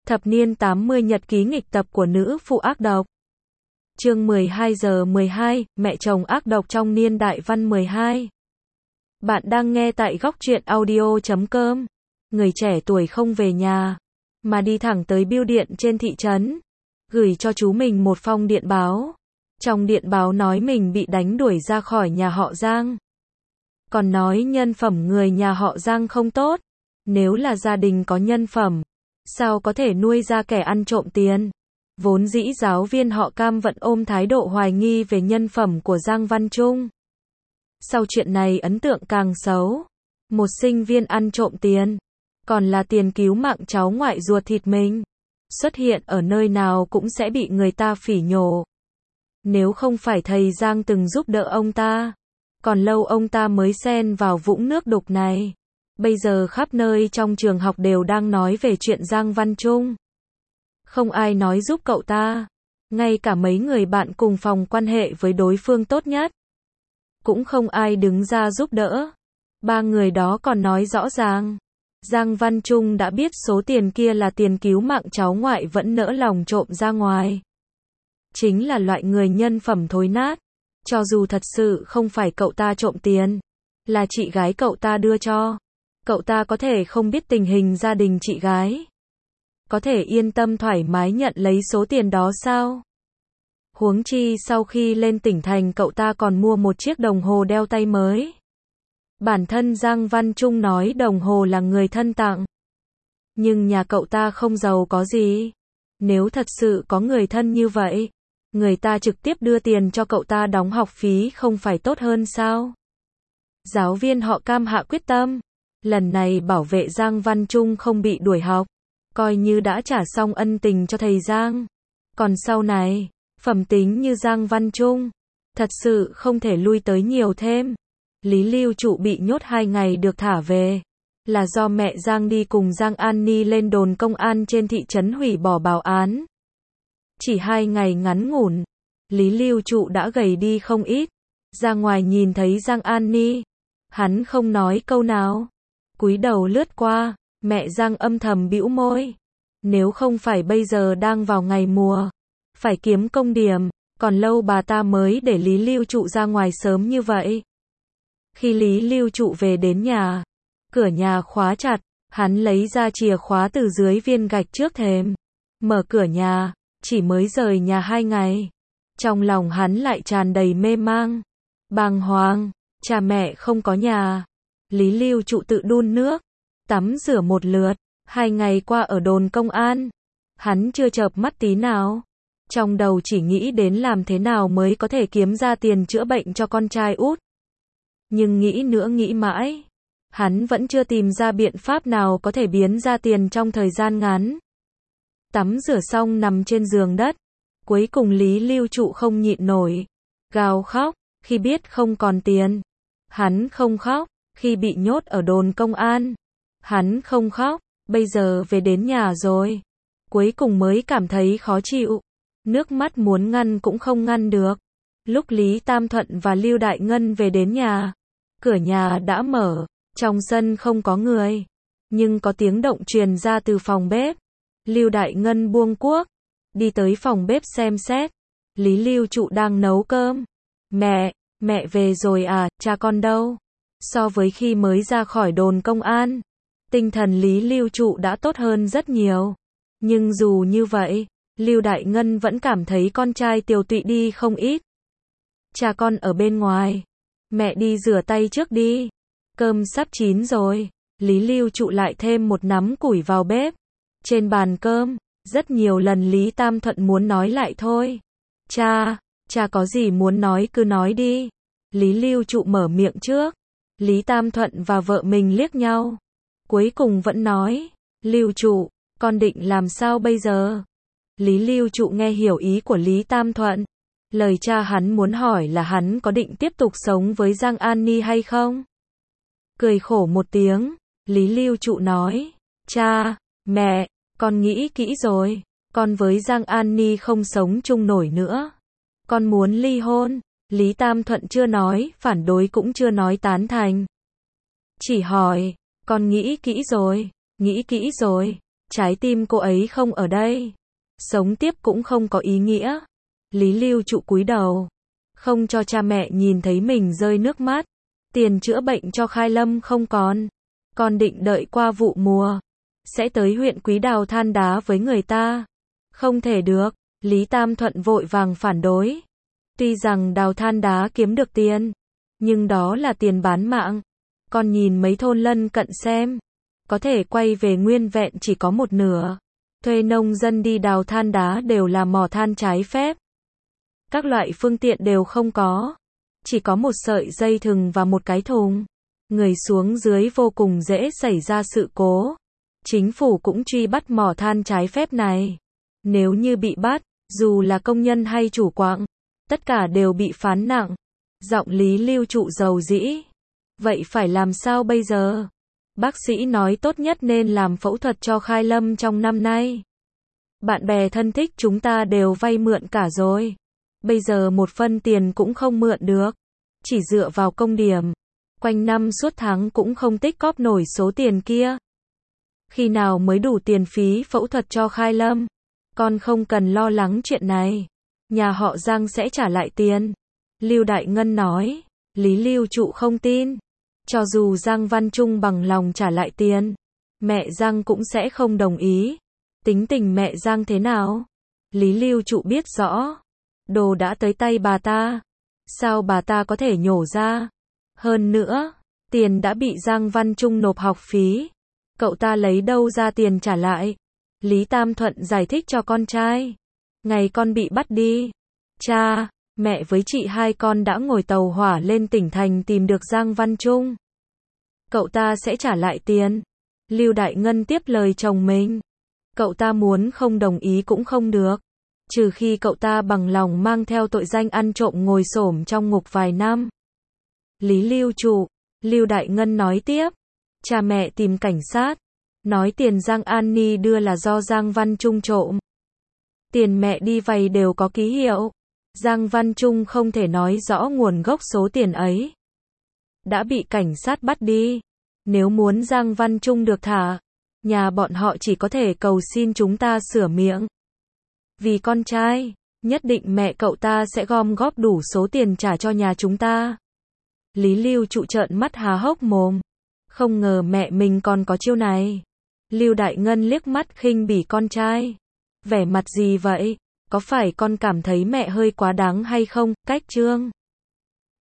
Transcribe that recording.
Thập niên 80 nhật ký nghịch tập của nữ phụ ác độc. Chương 12 giờ 12, mẹ chồng ác độc trong niên đại văn 12. Bạn đang nghe tại góc truyện audio.com. Người trẻ tuổi không về nhà, mà đi thẳng tới bưu điện trên thị trấn, gửi cho chú mình một phong điện báo. Trong điện báo nói mình bị đánh đuổi ra khỏi nhà họ Giang. Còn nói nhân phẩm người nhà họ Giang không tốt. Nếu là gia đình có nhân phẩm, sao có thể nuôi ra kẻ ăn trộm tiền? Vốn dĩ giáo viên họ Cam vẫn ôm thái độ hoài nghi về nhân phẩm của Giang Văn Trung. Sau chuyện này ấn tượng càng xấu. Một sinh viên ăn trộm tiền, còn là tiền cứu mạng cháu ngoại ruột thịt mình, xuất hiện ở nơi nào cũng sẽ bị người ta phỉ nhổ. Nếu không phải thầy Giang từng giúp đỡ ông ta, còn lâu ông ta mới xen vào vũng nước đục này. Bây giờ khắp nơi trong trường học đều đang nói về chuyện Giang Văn Trung. Không ai nói giúp cậu ta. Ngay cả mấy người bạn cùng phòng quan hệ với đối phương tốt nhất, cũng không ai đứng ra giúp đỡ. Ba người đó còn nói rõ ràng, Giang Văn Trung đã biết số tiền kia là tiền cứu mạng cháu ngoại vẫn nỡ lòng trộm ra ngoài. Chính là loại người nhân phẩm thối nát. Cho dù thật sự không phải cậu ta trộm tiền, là chị gái cậu ta đưa cho, cậu ta có thể không biết tình hình gia đình chị gái, có thể yên tâm thoải mái nhận lấy số tiền đó sao? Huống chi sau khi lên tỉnh thành cậu ta còn mua một chiếc đồng hồ đeo tay mới. Bản thân Giang Văn Trung nói đồng hồ là người thân tặng. Nhưng nhà cậu ta không giàu có gì. Nếu thật sự có người thân như vậy, người ta trực tiếp đưa tiền cho cậu ta đóng học phí không phải tốt hơn sao? Giáo viên họ Cam hạ quyết tâm, lần này bảo vệ Giang Văn Trung không bị đuổi học, coi như đã trả xong ân tình cho thầy Giang. Còn sau này, phẩm tính như Giang Văn Trung, thật sự không thể lui tới nhiều thêm. Lý Lưu Trụ bị nhốt 2 ngày được thả về, là do mẹ Giang đi cùng Giang An Ni lên đồn công an trên thị trấn hủy bỏ báo án. Chỉ 2 ngày ngắn ngủn, Lý Lưu Trụ đã gầy đi không ít. Ra ngoài nhìn thấy Giang An Ni, hắn không nói câu nào, cúi đầu lướt qua. Mẹ Giang âm thầm bĩu môi. Nếu không phải bây giờ đang vào ngày mùa, phải kiếm công điểm, còn lâu bà ta mới để Lý Lưu Trụ ra ngoài sớm như vậy. Khi Lý Lưu Trụ về đến nhà, cửa nhà khóa chặt, hắn lấy ra chìa khóa từ dưới viên gạch trước thềm, mở cửa nhà. Chỉ mới rời nhà 2 ngày, trong lòng hắn lại tràn đầy mê mang, bàng hoàng. Cha mẹ không có nhà. Lý Lưu Trụ tự đun nước, tắm rửa một lượt. 2 ngày qua ở đồn công an, hắn chưa chợp mắt tí nào. Trong đầu chỉ nghĩ đến làm thế nào mới có thể kiếm ra tiền chữa bệnh cho con trai út. Nhưng nghĩ nữa nghĩ mãi, hắn vẫn chưa tìm ra biện pháp nào có thể biến ra tiền trong thời gian ngắn. Tắm rửa xong nằm trên giường đất, cuối cùng Lý Lưu Trụ không nhịn nổi, gào khóc. Khi biết không còn tiền, hắn không khóc. Khi bị nhốt ở đồn công an, hắn không khóc. Bây giờ về đến nhà rồi, cuối cùng mới cảm thấy khó chịu. Nước mắt muốn ngăn cũng không ngăn được. Lúc Lý Tam Thuận và Lưu Đại Ngân về đến nhà, cửa nhà đã mở, trong sân không có người, nhưng có tiếng động truyền ra từ phòng bếp. Lưu Đại Ngân buông cuốc, đi tới phòng bếp xem xét. Lý Lưu Trụ đang nấu cơm. Mẹ về rồi à, cha con đâu? So với khi mới ra khỏi đồn công an, tinh thần Lý Lưu Trụ đã tốt hơn rất nhiều. Nhưng dù như vậy, Lưu Đại Ngân vẫn cảm thấy con trai tiều tụy đi không ít. Cha con ở bên ngoài, mẹ đi rửa tay trước đi. Cơm sắp chín rồi. Lý Lưu Trụ lại thêm một nắm củi vào bếp. Trên bàn cơm, rất nhiều lần Lý Tam Thuận muốn nói lại thôi. Cha có gì muốn nói cứ nói đi. Lý Lưu Trụ mở miệng trước. Lý Tam Thuận và vợ mình liếc nhau, cuối cùng vẫn nói, Lưu Trụ, con định làm sao bây giờ? Lý Lưu Trụ nghe hiểu ý của Lý Tam Thuận. Lời cha hắn muốn hỏi là hắn có định tiếp tục sống với Giang An Ni hay không? Cười khổ một tiếng, Lý Lưu Trụ nói, cha, mẹ, con nghĩ kỹ rồi, con với Giang An Ni không sống chung nổi nữa. Con muốn ly hôn. Lý Tam Thuận chưa nói phản đối cũng chưa nói tán thành. Chỉ hỏi, con nghĩ kỹ rồi, Trái tim cô ấy không ở đây. Sống tiếp cũng không có ý nghĩa. Lý Lưu Trụ cúi đầu. Không cho cha mẹ nhìn thấy mình rơi nước mắt. Tiền chữa bệnh cho Khai Lâm không còn. Con định đợi qua vụ mùa. Sẽ tới huyện Quý Đào than đá với người ta. Không thể được. Lý Tam Thuận vội vàng phản đối. Tuy rằng đào than đá kiếm được tiền. Nhưng đó là tiền bán mạng. Con nhìn mấy thôn lân cận xem. Có thể quay về nguyên vẹn chỉ có một nửa. Thuê nông dân đi đào than đá đều là mỏ than trái phép. Các loại phương tiện đều không có. Chỉ có một sợi dây thừng và một cái thùng. Người xuống dưới vô cùng dễ xảy ra sự cố. Chính phủ cũng truy bắt mỏ than trái phép này. Nếu như bị bắt, dù là công nhân hay chủ quặng, tất cả đều bị phán nặng. Giọng Lý Lưu Trụ dầu dĩ. Vậy phải làm sao bây giờ? Bác sĩ nói tốt nhất nên làm phẫu thuật cho Khai Lâm trong năm nay. Bạn bè thân thích chúng ta đều vay mượn cả rồi. Bây giờ một phân tiền cũng không mượn được. Chỉ dựa vào công điểm. Quanh năm suốt tháng cũng không tích cóp nổi số tiền kia. Khi nào mới đủ tiền phí phẫu thuật cho Khai Lâm? Con không cần lo lắng chuyện này. Nhà họ Giang sẽ trả lại tiền. Lưu Đại Ngân nói. Lý Lưu Trụ không tin. Cho dù Giang Văn Trung bằng lòng trả lại tiền, mẹ Giang cũng sẽ không đồng ý. Tính tình mẹ Giang thế nào? Lý Lưu Trụ biết rõ. Đồ đã tới tay bà ta. Sao bà ta có thể nhổ ra? Hơn nữa, tiền đã bị Giang Văn Trung nộp học phí. Cậu ta lấy đâu ra tiền trả lại? Lý Tam Thuận giải thích cho con trai. Ngày con bị bắt đi, cha, mẹ với chị hai con đã ngồi tàu hỏa lên tỉnh thành tìm được Giang Văn Trung. Cậu ta sẽ trả lại tiền. Lưu Đại Ngân tiếp lời chồng mình. Cậu ta muốn không đồng ý cũng không được. Trừ khi cậu ta bằng lòng mang theo tội danh ăn trộm ngồi xổm trong ngục vài năm. Lý Lưu Trụ, Lưu Đại Ngân nói tiếp. Cha mẹ tìm cảnh sát. Nói tiền Giang An Ni đưa là do Giang Văn Trung trộm. Tiền mẹ đi vay đều có ký hiệu. Giang Văn Trung không thể nói rõ nguồn gốc số tiền ấy. Đã bị cảnh sát bắt đi. Nếu muốn Giang Văn Trung được thả, nhà bọn họ chỉ có thể cầu xin chúng ta sửa miệng. Vì con trai, nhất định mẹ cậu ta sẽ gom góp đủ số tiền trả cho nhà chúng ta. Lý Lưu Trụ trợn mắt há hốc mồm. Không ngờ mẹ mình còn có chiêu này. Lưu Đại Ngân liếc mắt khinh bỉ con trai. Vẻ mặt gì vậy? Có phải con cảm thấy mẹ hơi quá đáng hay không? Cách Trương